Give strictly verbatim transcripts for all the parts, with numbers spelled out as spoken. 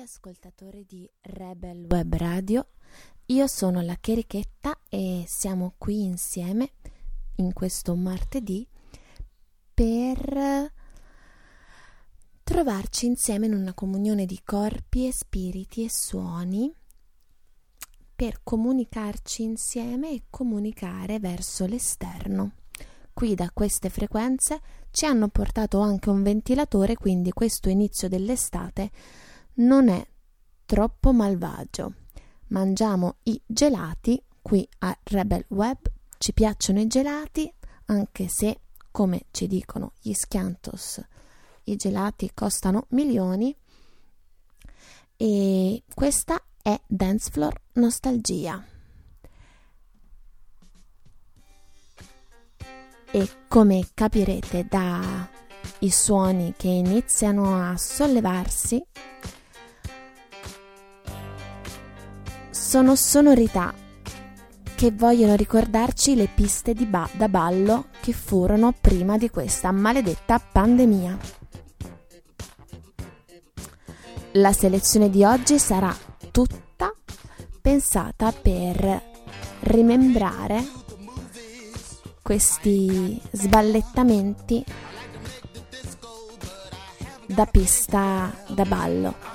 ascoltatori di Rebel Web Radio, io sono la Cherichetta e siamo qui insieme in questo martedì per trovarci insieme in una comunione di corpi e spiriti e suoni, per comunicarci insieme e comunicare verso l'esterno. Qui da queste frequenze ci hanno portato anche un ventilatore, quindi questo inizio dell'estate non è troppo malvagio. Mangiamo i gelati qui a Rebel Web, ci piacciono i gelati, anche se, come ci dicono gli Schiantos, i gelati costano milioni. E questa è Dance Floor Nostalgia. E come capirete dai suoni che iniziano a sollevarsi, sono sonorità che vogliono ricordarci le piste di ba- da ballo che furono prima di questa maledetta pandemia. La selezione di oggi sarà tutta pensata per rimembrare questi sballettamenti da pista da ballo.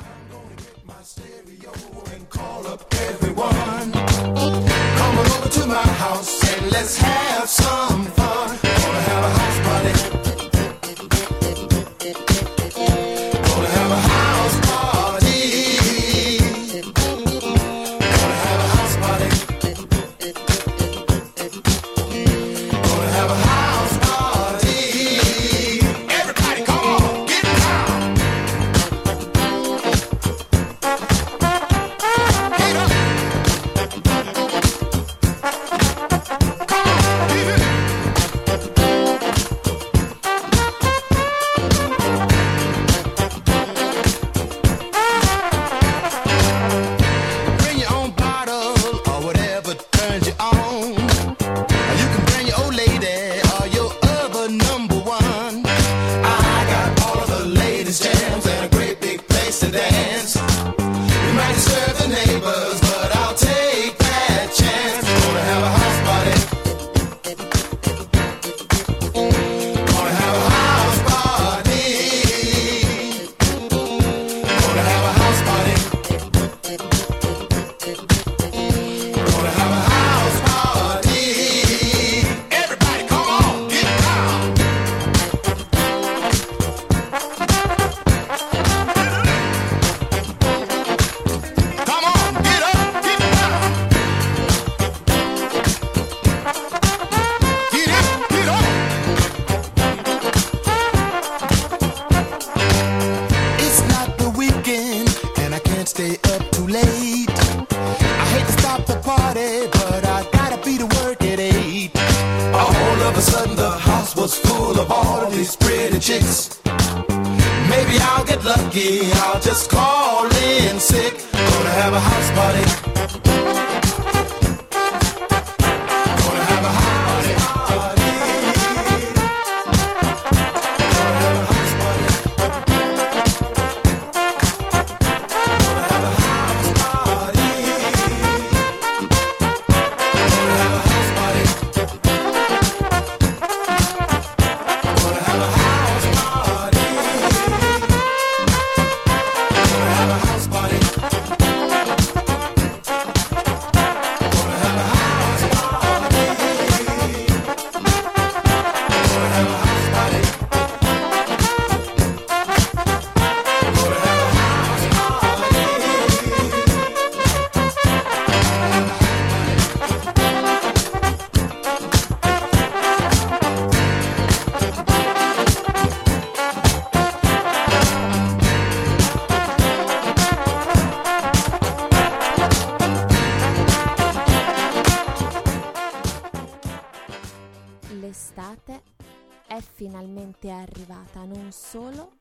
L'estate è finalmente arrivata, non solo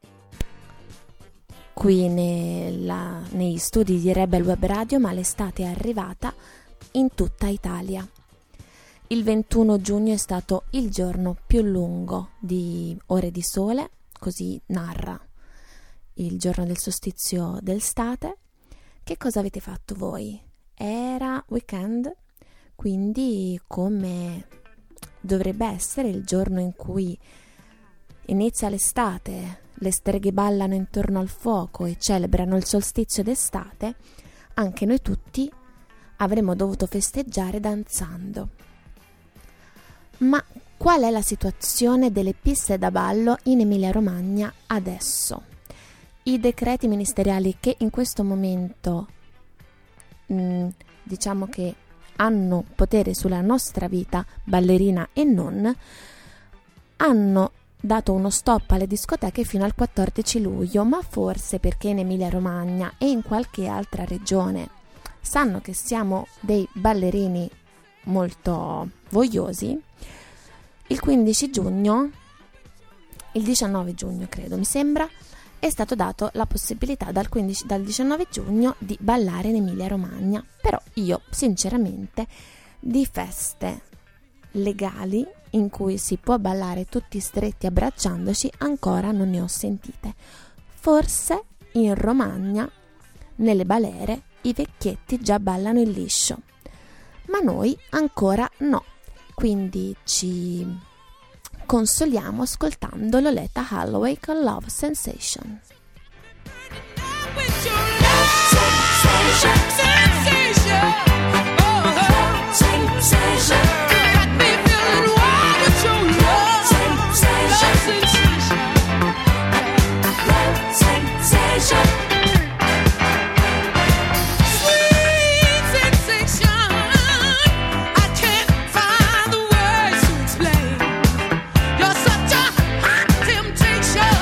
qui nella, negli studi di Rebel Web Radio, ma l'estate è arrivata in tutta Italia. Il ventuno giugno è stato il giorno più lungo di ore di sole, così narra il giorno del solstizio d'estate, Che cosa avete fatto voi? Era weekend, quindi come dovrebbe essere il giorno in cui inizia l'estate, le streghe ballano intorno al fuoco e celebrano il solstizio d'estate, anche noi tutti avremmo dovuto festeggiare danzando. Ma qual è la situazione delle piste da ballo in Emilia-Romagna adesso? I decreti ministeriali che in questo momento mh, diciamo che hanno potere sulla nostra vita, ballerina e non, hanno dato uno stop alle discoteche fino al quattordici luglio, ma forse perché in Emilia-Romagna e in qualche altra regione sanno che siamo dei ballerini molto vogliosi, il quindici giugno, il diciannove giugno credo mi sembra, è stato dato la possibilità dal, quindici, dal diciannove giugno di ballare in Emilia-Romagna. Però io sinceramente di feste legali in cui si può ballare tutti stretti abbracciandoci ancora non ne ho sentite. Forse in Romagna, nelle balere, i vecchietti già ballano il liscio, ma noi ancora no. Quindi ci consoliamo ascoltando Loletta Holloway con Love Sensation.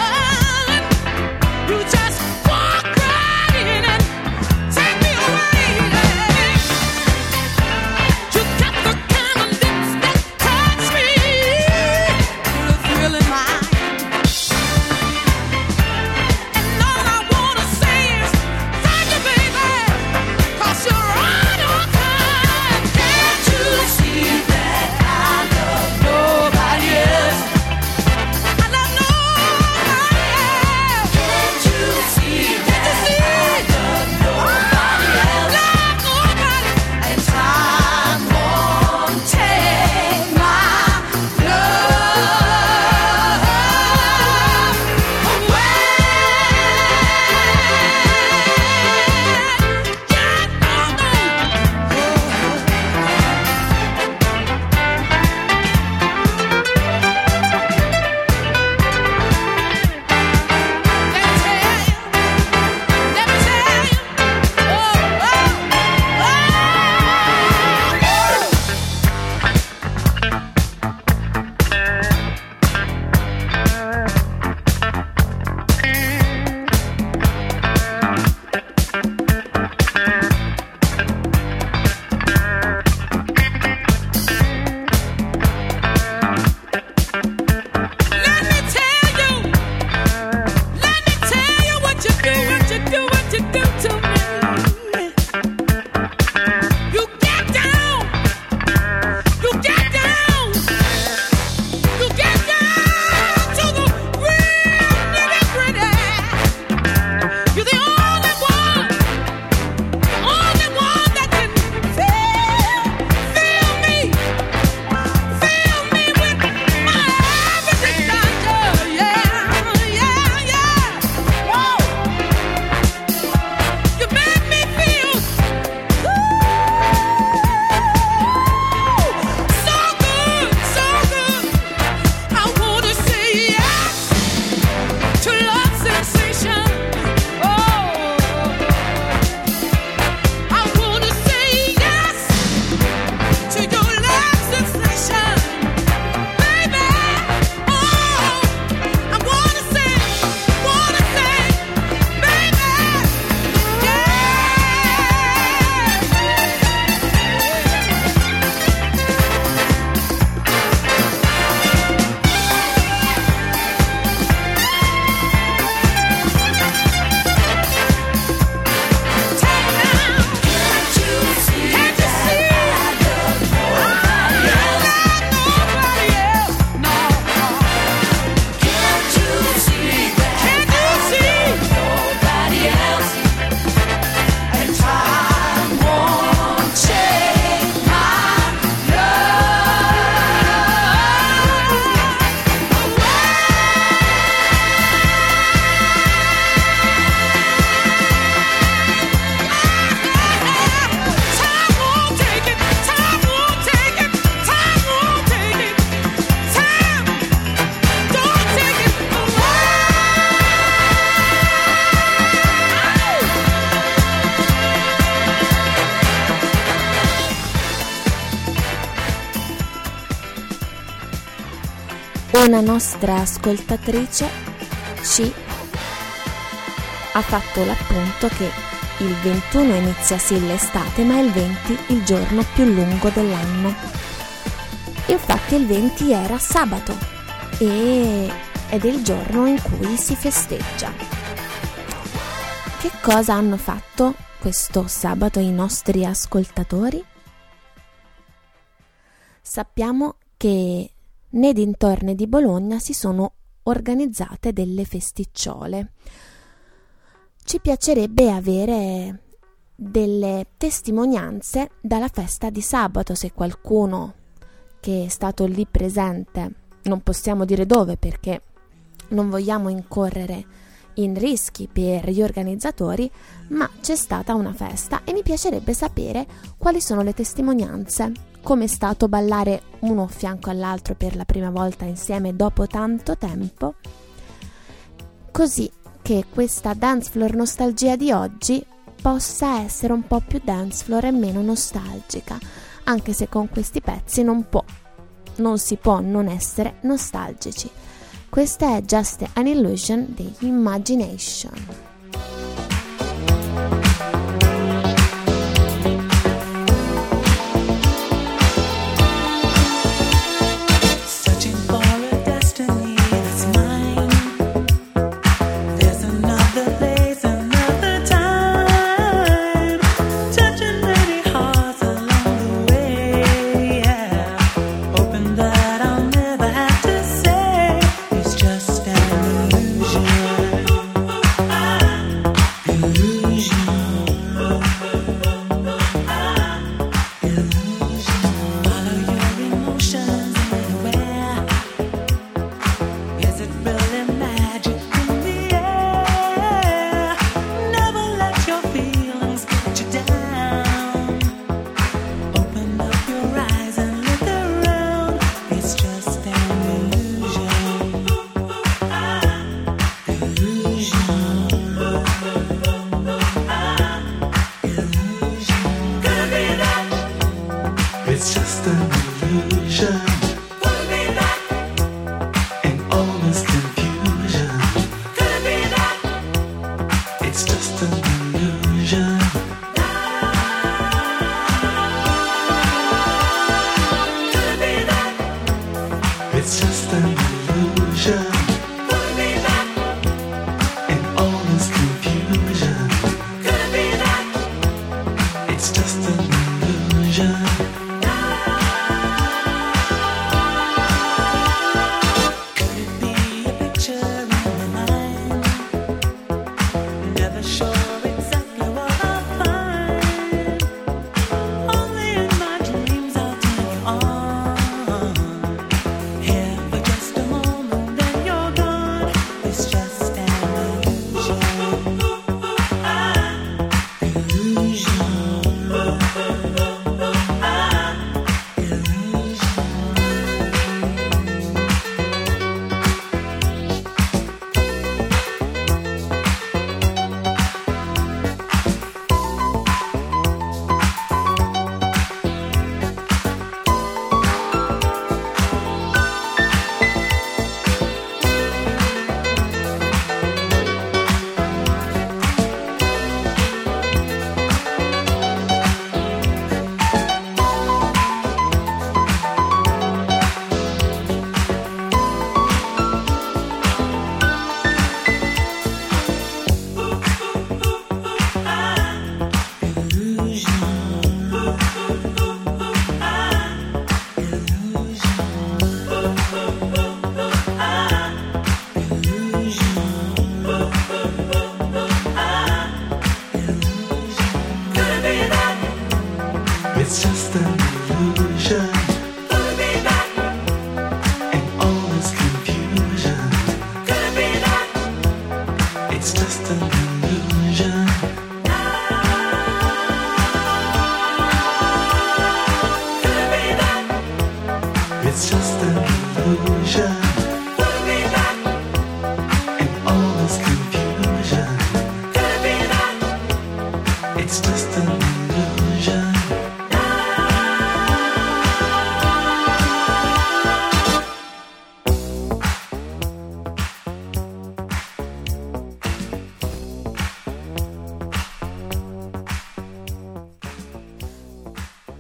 You just walk right in and take me away. una nostra ascoltatrice ci ha fatto l'appunto che il ventuno inizia sì l'estate, ma il venti il giorno più lungo dell'anno. Infatti il venti era sabato e, ed è il giorno in cui si festeggia. Che cosa hanno fatto questo sabato i nostri ascoltatori? Sappiamo che nei dintorni di Bologna si sono organizzate delle festicciole. Ci piacerebbe avere delle testimonianze dalla festa di sabato, se qualcuno che è stato lì presente, non possiamo dire dove perché non vogliamo incorrere in rischi per gli organizzatori, ma c'è stata una festa e mi piacerebbe sapere quali sono le testimonianze, come è stato ballare uno a fianco all'altro per la prima volta insieme dopo tanto tempo, così che questa dance floor nostalgia di oggi possa essere un po' più dance floor e meno nostalgica, anche se con questi pezzi non può, non si può non essere nostalgici. Questa è Just an Illusion di Imagination.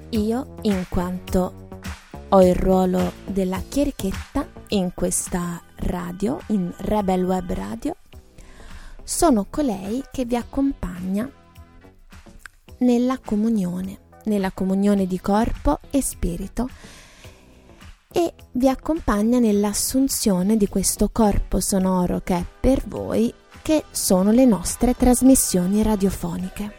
io, in quanto ho il ruolo della chierichetta in questa radio, in Rebel Web Radio, sono colei che vi accompagna nella comunione, nella comunione di corpo e spirito, e vi accompagna nell'assunzione di questo corpo sonoro che è per voi, che sono le nostre trasmissioni radiofoniche.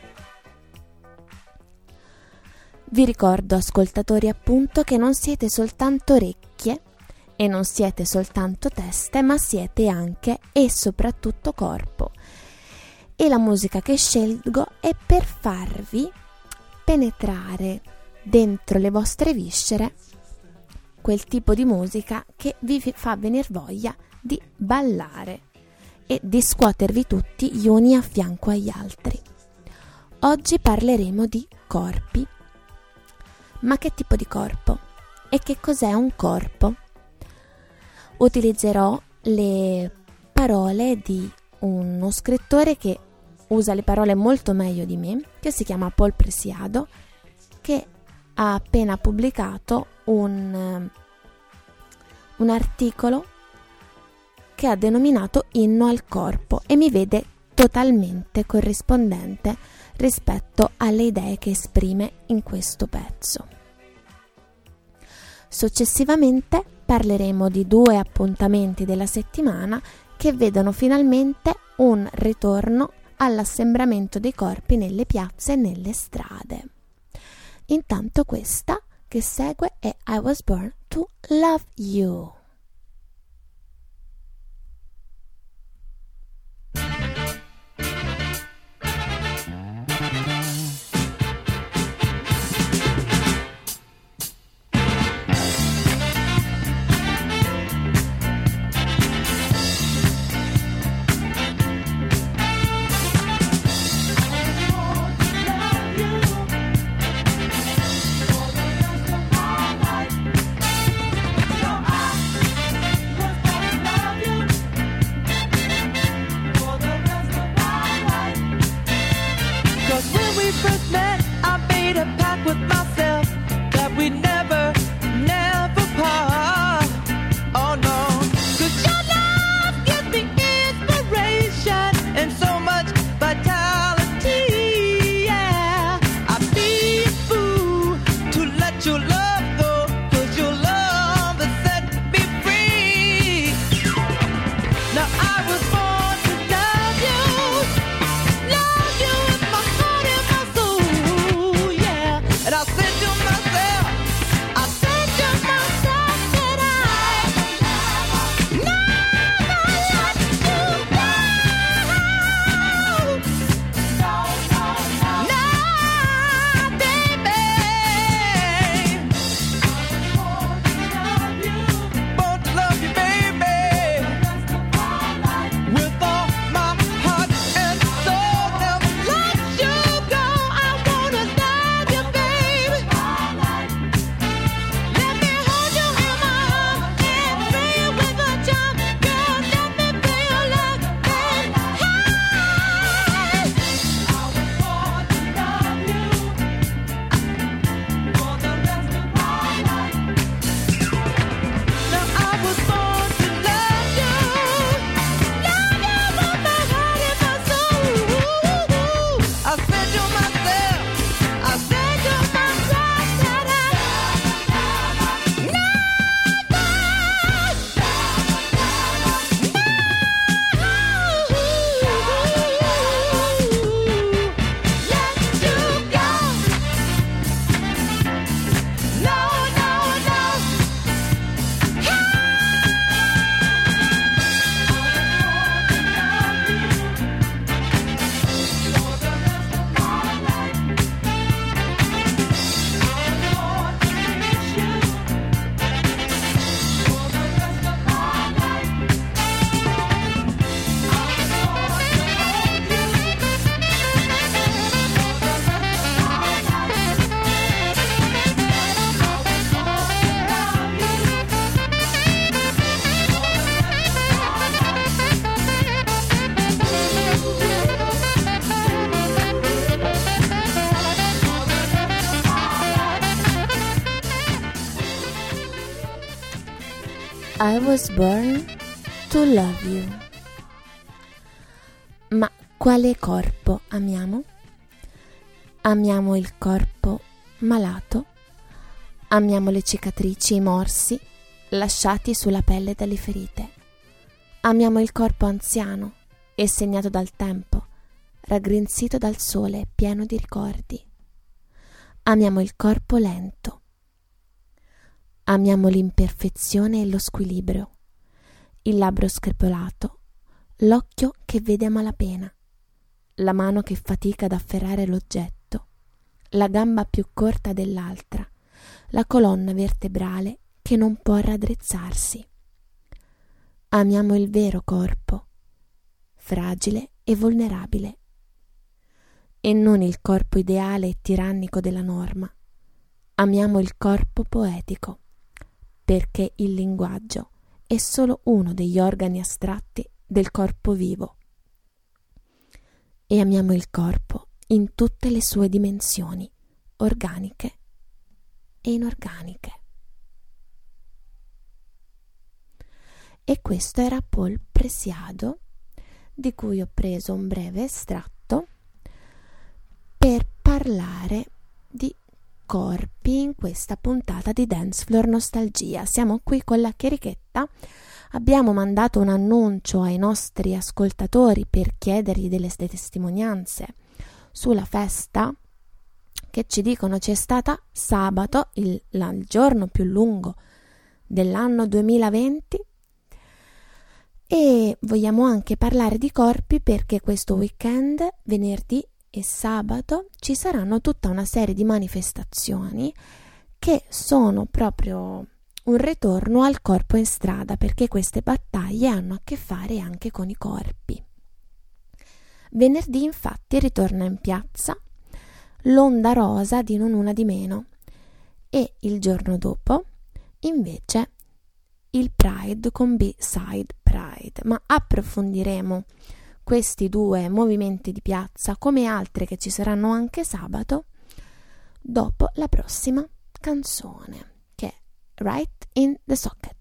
Vi ricordo, ascoltatori, appunto, che non siete soltanto orecchie e non siete soltanto teste, ma siete anche e soprattutto corpo. E la musica che scelgo è per farvi penetrare dentro le vostre viscere quel tipo di musica che vi fa venir voglia di ballare e di scuotervi tutti gli uni a fianco agli altri. Oggi parleremo di corpi. Ma che tipo di corpo? E che cos'è un corpo? Utilizzerò le parole di uno scrittore che usa le parole molto meglio di me, che si chiama Paul Preciado, che ha appena pubblicato un, un articolo che ha denominato Inno al corpo, e mi vede totalmente corrispondente rispetto alle idee che esprime in questo pezzo. Successivamente parleremo di due appuntamenti della settimana che vedono finalmente un ritorno all'assembramento dei corpi nelle piazze e nelle strade. Intanto questa che segue è I Was Born to Love You. I was born to love you. Ma quale corpo amiamo? Amiamo il corpo malato? Amiamo le cicatrici, i morsi lasciati sulla pelle dalle ferite? Amiamo il corpo anziano e segnato dal tempo, raggrinzito dal sole, pieno di ricordi? Amiamo il corpo lento? Amiamo l'imperfezione e lo squilibrio, il labbro screpolato, l'occhio che vede a malapena, la mano che fatica ad afferrare l'oggetto, la gamba più corta dell'altra, la colonna vertebrale che non può raddrizzarsi. Amiamo il vero corpo, fragile e vulnerabile, e non il corpo ideale e tirannico della norma. Amiamo il corpo poetico, perché il linguaggio è solo uno degli organi astratti del corpo vivo. E amiamo il corpo in tutte le sue dimensioni, organiche e inorganiche. E questo era Paul Preciado, di cui ho preso un breve estratto per parlare di corpi in questa puntata di Dance Floor Nostalgia. Siamo qui con la chierichetta. Abbiamo mandato un annuncio ai nostri ascoltatori per chiedergli delle testimonianze sulla festa che ci dicono c'è stata sabato, il, la, il giorno più lungo dell'anno duemilaventi, e vogliamo anche parlare di corpi perché questo weekend, venerdì e sabato, ci saranno tutta una serie di manifestazioni che sono proprio un ritorno al corpo in strada, perché queste battaglie hanno a che fare anche con i corpi. Venerdì infatti ritorna in piazza l'Onda Rosa di Non Una di Meno e il giorno dopo invece il Pride con B-Side Pride, ma approfondiremo questi due movimenti di piazza come altri che ci saranno anche sabato dopo la prossima canzone, che è Right in the Socket.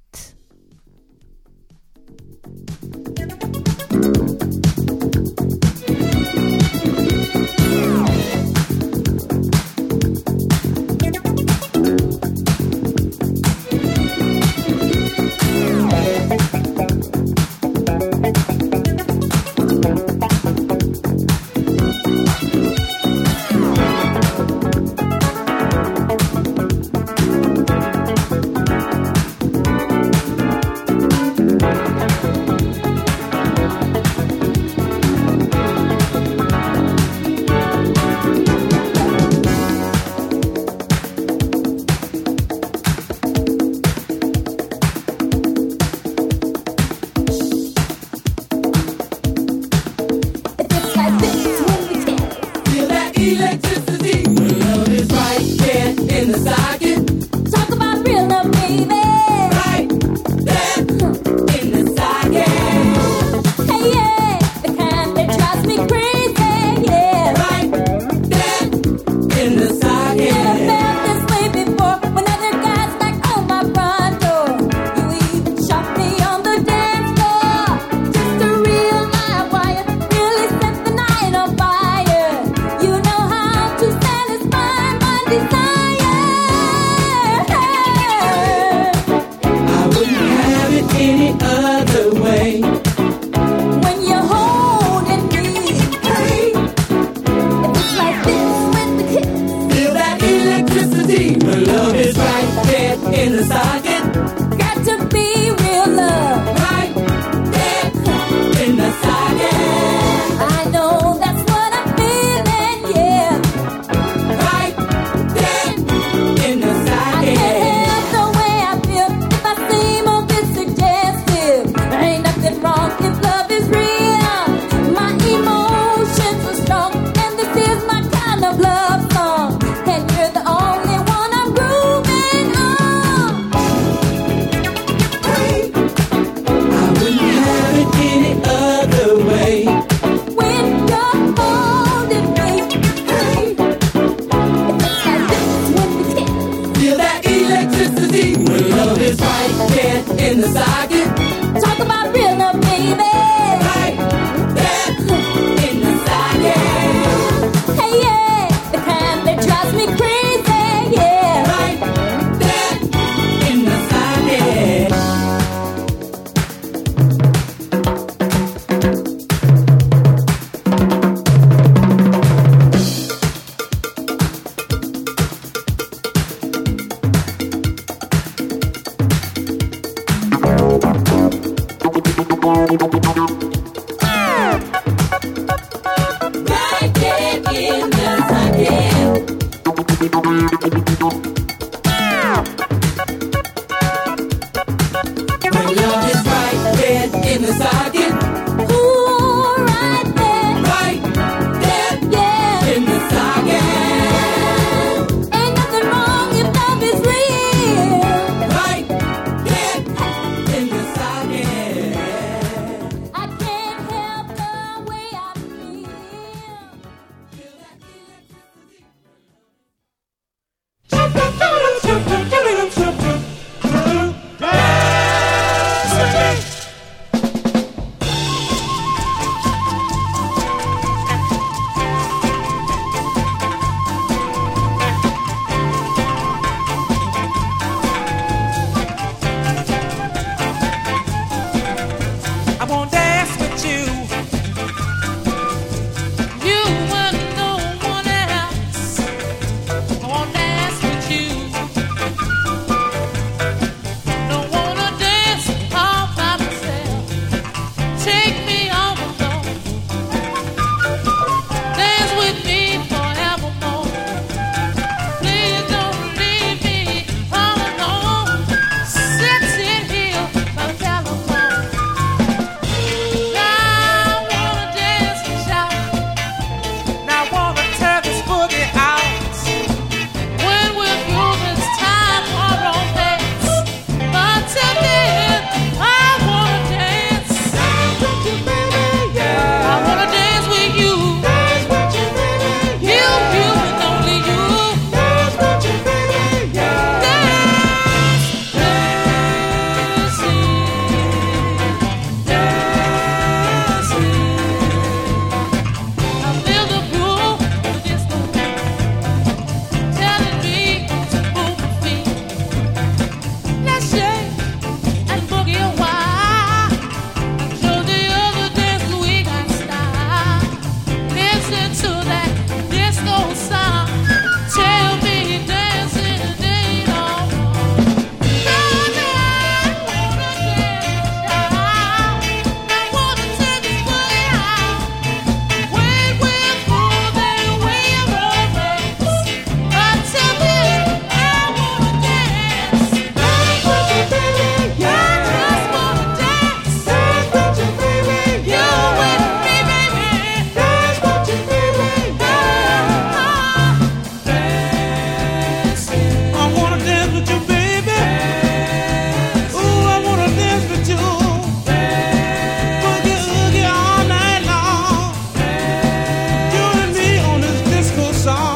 Love song, and you're the only one I'm grooving on. in the socket. Talk about real love, baby. Right there in the socket. Hey, yeah, the kind that drives me crazy, yeah. Right there in the socket. Right there in the socket. When love is right there in the socket. Ooh, right there, Right there yeah. in the socket. Ain't nothing wrong if love is real. Right there in the socket. I can't help the way I feel. I won't dance with you. You and no one else. I won't dance with you. Don't wanna dance all by myself. Take me on alone. Dance with me forevermore. Please don't leave me all alone. Sitting here by the telephone. I wanna dance and shout. Now I wanna tear this boogie out. When we're through this time for romance. But till then, I wanna dance. Dance with you, baby, yeah. I wanna dance with you. Dance with you, baby, yeah. You, you, and only you. Dance with you, baby, yeah. Dance, dancing, dancing. I feel the groove of the disco beat telling me to move my feet. Let's shake and boogie a while. Show the other dancers we got style. Listen to that disco sound. Tell me dancing ain't all wrong. No, no, I wanna dance, I wanna take this boogie out. When we're through that way of romance. But till then, I wanna dance. Dance with you, baby, yeah. I just wanna dance. Dance with you, baby, yeah. You with me, baby. Dance with you, baby, yeah. Dancing. I wanna dance with you, baby. Ooh, I wanna dance with you. Boogie, oogie all night long. You and me on this disco song.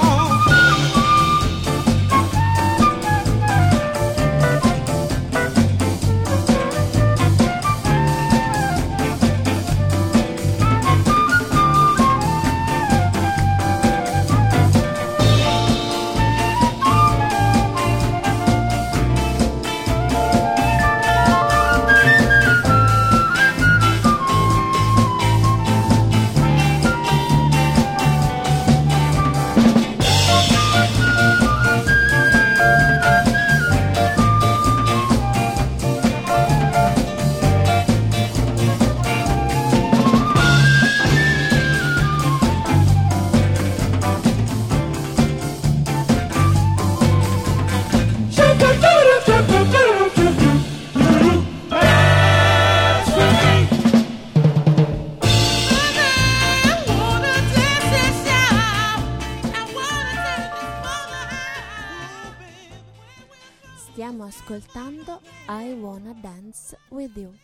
Stiamo ascoltando I Wanna Dance With You.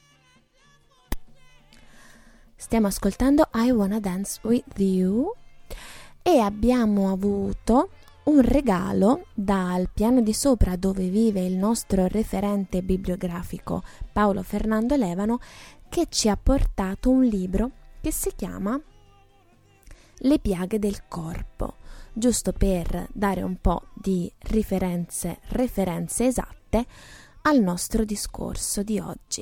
Stiamo ascoltando I Wanna Dance With You e abbiamo avuto un regalo dal piano di sopra dove vive il nostro referente bibliografico Paolo Fernando Levano, che ci ha portato un libro che si chiama Le piaghe del corpo, giusto per dare un po' di referenze, referenze esatte al nostro discorso di oggi.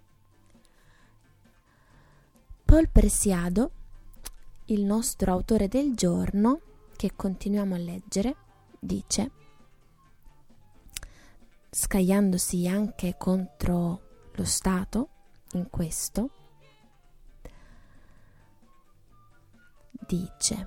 Paul Preciado, il nostro autore del giorno, che continuiamo a leggere, dice, scagliandosi anche contro lo Stato in questo, dice: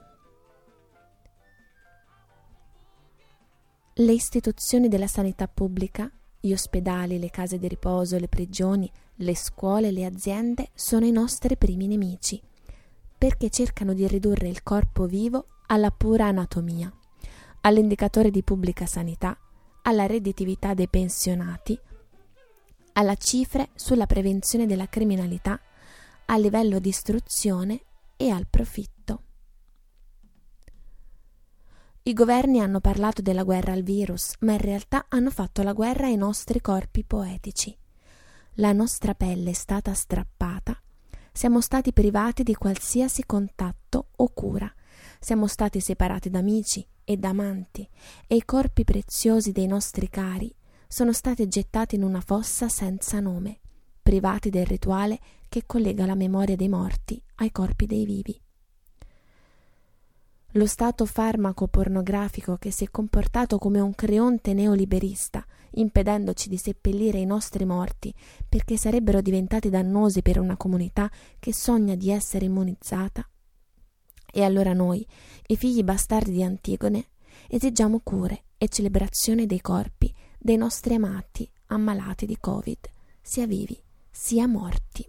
le istituzioni della sanità pubblica, gli ospedali, le case di riposo, le prigioni, le scuole, le aziende sono i nostri primi nemici, perché cercano di ridurre il corpo vivo alla pura anatomia, all'indicatore di pubblica sanità, alla redditività dei pensionati, alla cifre sulla prevenzione della criminalità, al livello di istruzione e al profitto. I governi hanno parlato della guerra al virus, ma in realtà hanno fatto la guerra ai nostri corpi poetici. La nostra pelle è stata strappata, siamo stati privati di qualsiasi contatto o cura, siamo stati separati da amici e da amanti e i corpi preziosi dei nostri cari sono stati gettati in una fossa senza nome, privati del rituale che collega la memoria dei morti ai corpi dei vivi. Lo stato farmaco pornografico che si è comportato come un creonte neoliberista, impedendoci di seppellire i nostri morti perché sarebbero diventati dannosi per una comunità che sogna di essere immunizzata. E allora noi, i figli bastardi di Antigone, esigiamo cure e celebrazione dei corpi dei nostri amati ammalati di Covid, sia vivi sia morti.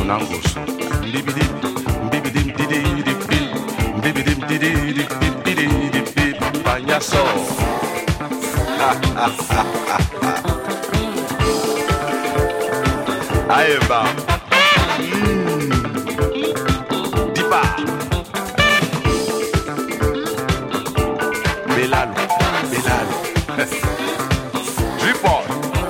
Unangus. Bibidi, bibidi, bibidi, bibidi, bibidi, bibidi, Bagnaso. Aeba. Mm. Dipa. Belalo, Belalo. Report.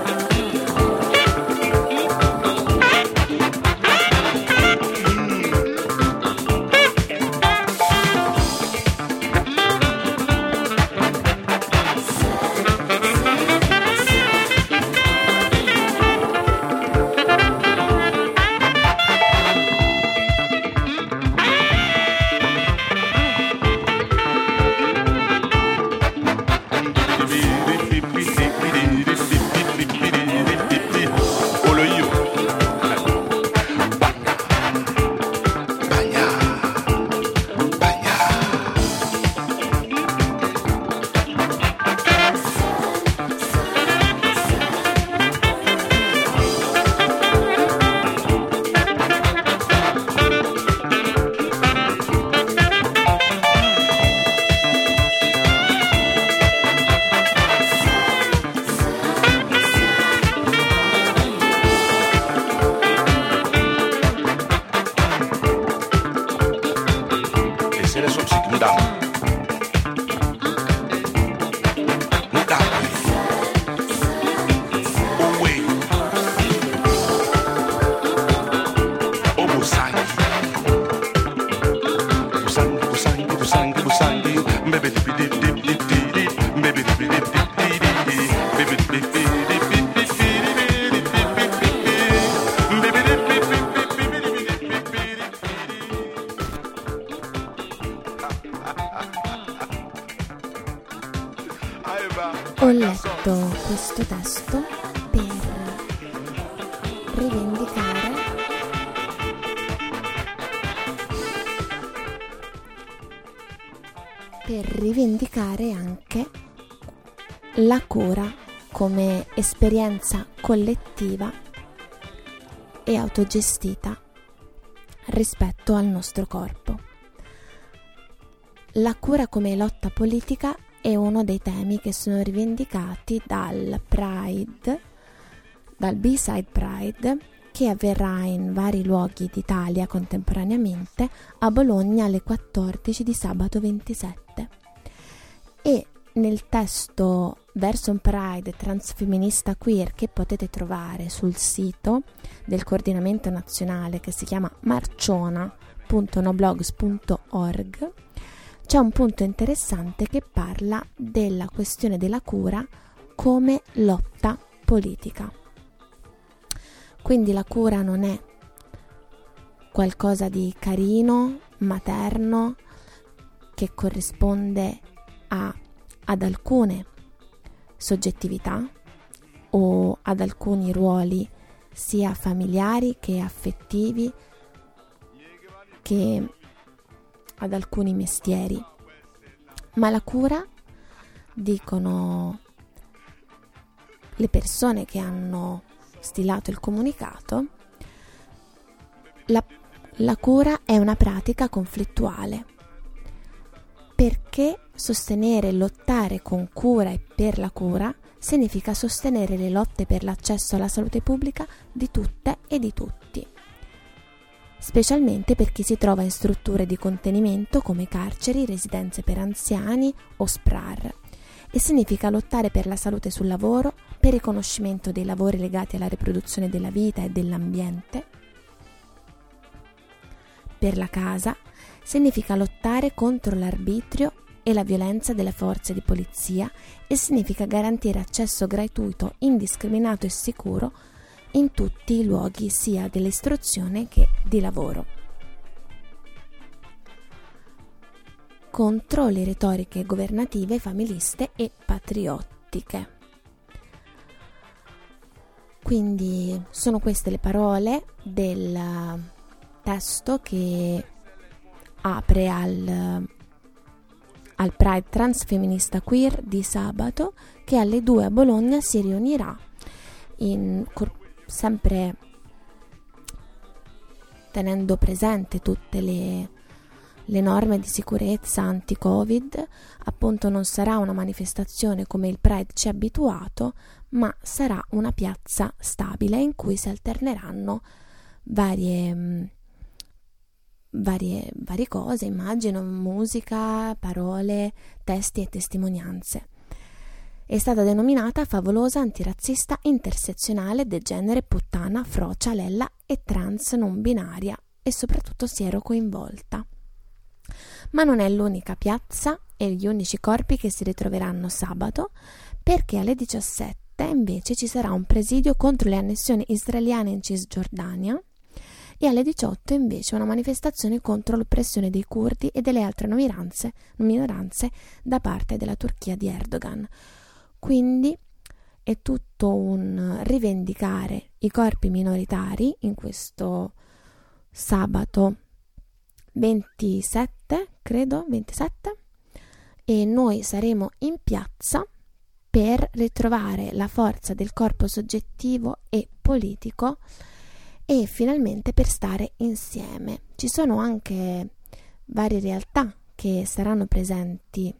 Ho letto questo testo per rivendicare per rivendicare anche la cura come esperienza collettiva e autogestita rispetto al nostro corpo. La cura come lotta politica è uno dei temi che sono rivendicati dal Pride, dal B-Side Pride, che avverrà in vari luoghi d'Italia contemporaneamente, a Bologna alle quattordici di sabato ventisette. E nel testo Verso un Pride transfemminista queer, che potete trovare sul sito del coordinamento nazionale, che si chiama marciona punto noblogs punto org, c'è un punto interessante che parla della questione della cura come lotta politica. Quindi la cura non è qualcosa di carino, materno, che corrisponde a, ad alcune soggettività o ad alcuni ruoli sia familiari che affettivi, che ad alcuni mestieri, ma la cura, dicono le persone che hanno stilato il comunicato, la, la cura è una pratica conflittuale, perché sostenere e lottare con cura e per la cura significa sostenere le lotte per l'accesso alla salute pubblica di tutte e di tutti, specialmente per chi si trova in strutture di contenimento come carceri, residenze per anziani o S P R A R, e significa lottare per la salute sul lavoro, per il riconoscimento dei lavori legati alla riproduzione della vita e dell'ambiente. Per la casa significa lottare contro l'arbitrio e la violenza delle forze di polizia, e significa garantire accesso gratuito, indiscriminato e sicuro in tutti i luoghi sia dell'istruzione che di lavoro. Contro le retoriche governative, familiste e patriottiche. Quindi sono queste le parole del testo che apre al, al Pride transfemminista queer di sabato, che alle due a Bologna si riunirà in sempre tenendo presente tutte le, le norme di sicurezza anti-Covid. Appunto non sarà una manifestazione come il Pride ci ha abituato, ma sarà una piazza stabile in cui si alterneranno varie, mh, varie, varie cose, immagino, musica, parole, testi e testimonianze. È stata denominata favolosa, antirazzista, intersezionale, degenere, puttana, frocia, lella e trans non binaria, e soprattutto siero coinvolta. Ma non è l'unica piazza e gli unici corpi che si ritroveranno sabato, perché alle diciassette invece ci sarà un presidio contro le annessioni israeliane in Cisgiordania e alle diciotto invece una manifestazione contro l'oppressione dei curdi e delle altre minoranze, minoranze da parte della Turchia di Erdogan. Quindi è tutto un rivendicare i corpi minoritari in questo sabato ventisette, credo, ventisette, e noi saremo in piazza per ritrovare la forza del corpo soggettivo e politico e finalmente per stare insieme. Ci sono anche varie realtà che saranno presenti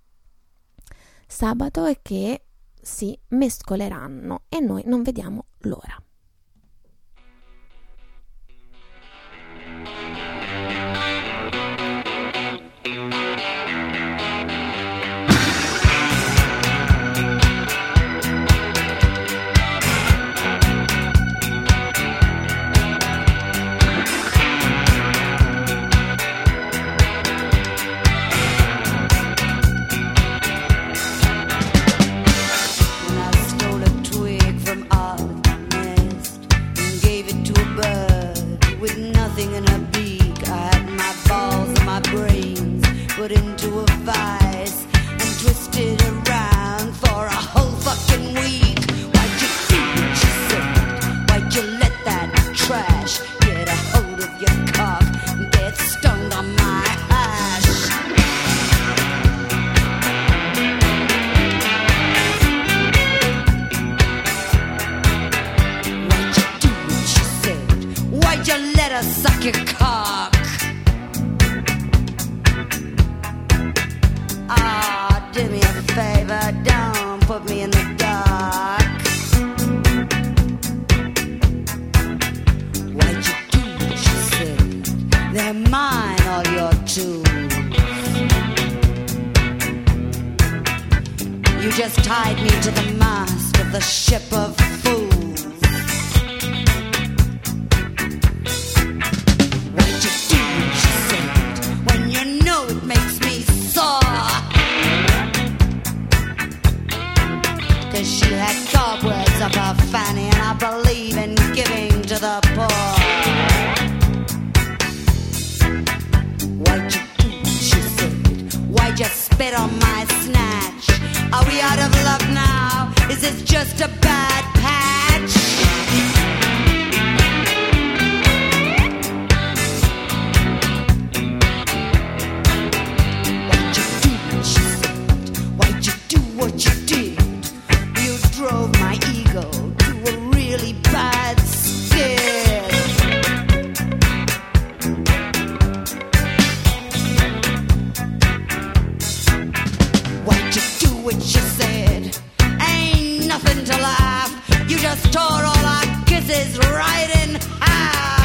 sabato e che si mescoleranno e noi non vediamo l'ora. Put into a vice and twisted around for a whole fucking week. Why'd you do what you said? Why'd you let that trash get a hold of your cock and get stoned on my hash? Why'd you do what you said? Why'd you let her suck your cock? Ah, do me a favor, don't put me in the dark. Why'd you do what you said? They're mine, all your tools. You just tied me to the mast of the ship of fools. Why'd you do what you said when you know it makes me sore? Cause she had cobwebs up her fanny, and I believe in giving to the poor. Why'd you do what she said? Why'd you spit on my snatch? Are we out of love now? Is this just a bad patch? Why'd you do what she said? Why'd you do what you did? Drove my ego to a really bad skid. Why'd you do what you said? Ain't nothing to laugh. You just tore all our kisses right in half.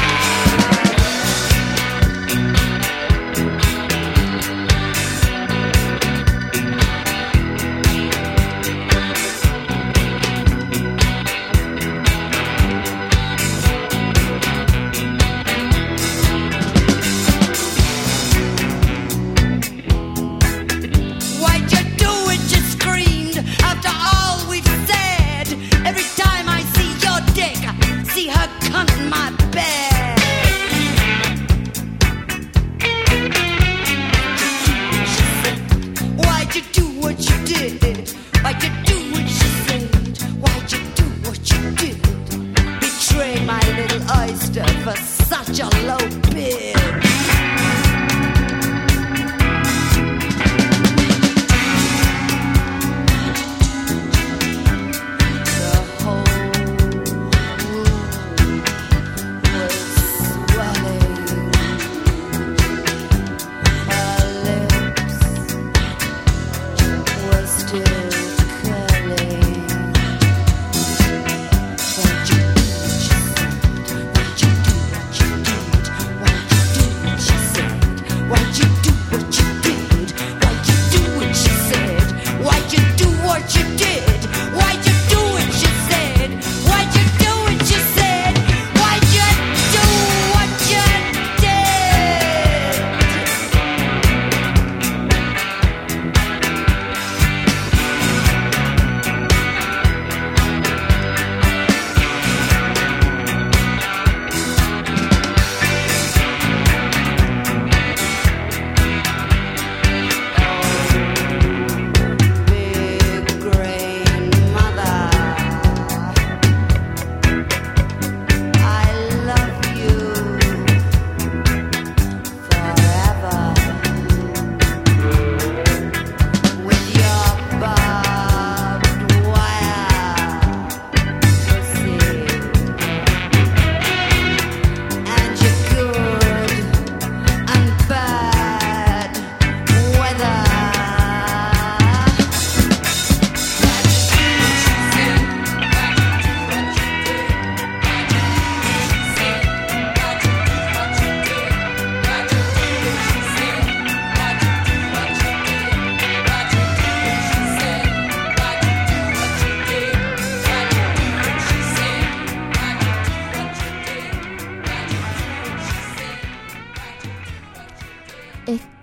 For such a low bid. The whole room was swelling.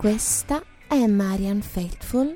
questa è Marianne Faithfull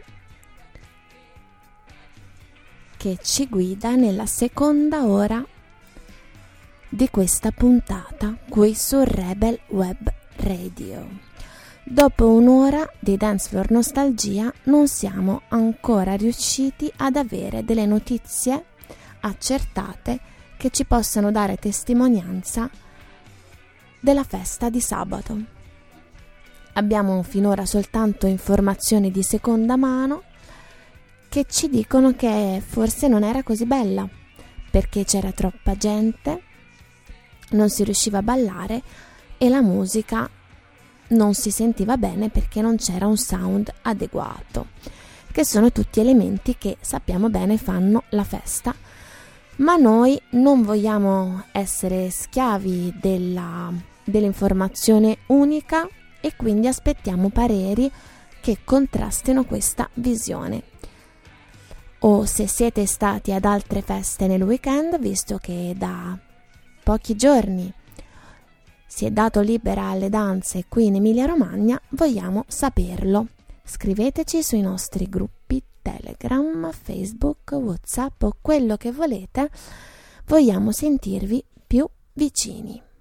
che ci guida nella seconda ora di questa puntata qui su Rebel Web Radio. Dopo un'ora di Dance Floor Nostalgia non siamo ancora riusciti ad avere delle notizie accertate che ci possano dare testimonianza della festa di sabato. Abbiamo finora soltanto informazioni di seconda mano che ci dicono che forse non era così bella perché c'era troppa gente, non si riusciva a ballare e la musica non si sentiva bene perché non c'era un sound adeguato, che sono tutti elementi che sappiamo bene fanno la festa, ma noi non vogliamo essere schiavi della, dell'informazione unica e quindi aspettiamo pareri che contrastino questa visione. O se siete stati ad altre feste nel weekend, visto che da pochi giorni si è dato libera alle danze qui in Emilia Romagna, vogliamo saperlo. Scriveteci sui nostri gruppi Telegram, Facebook, WhatsApp o quello che volete, vogliamo sentirvi più vicini.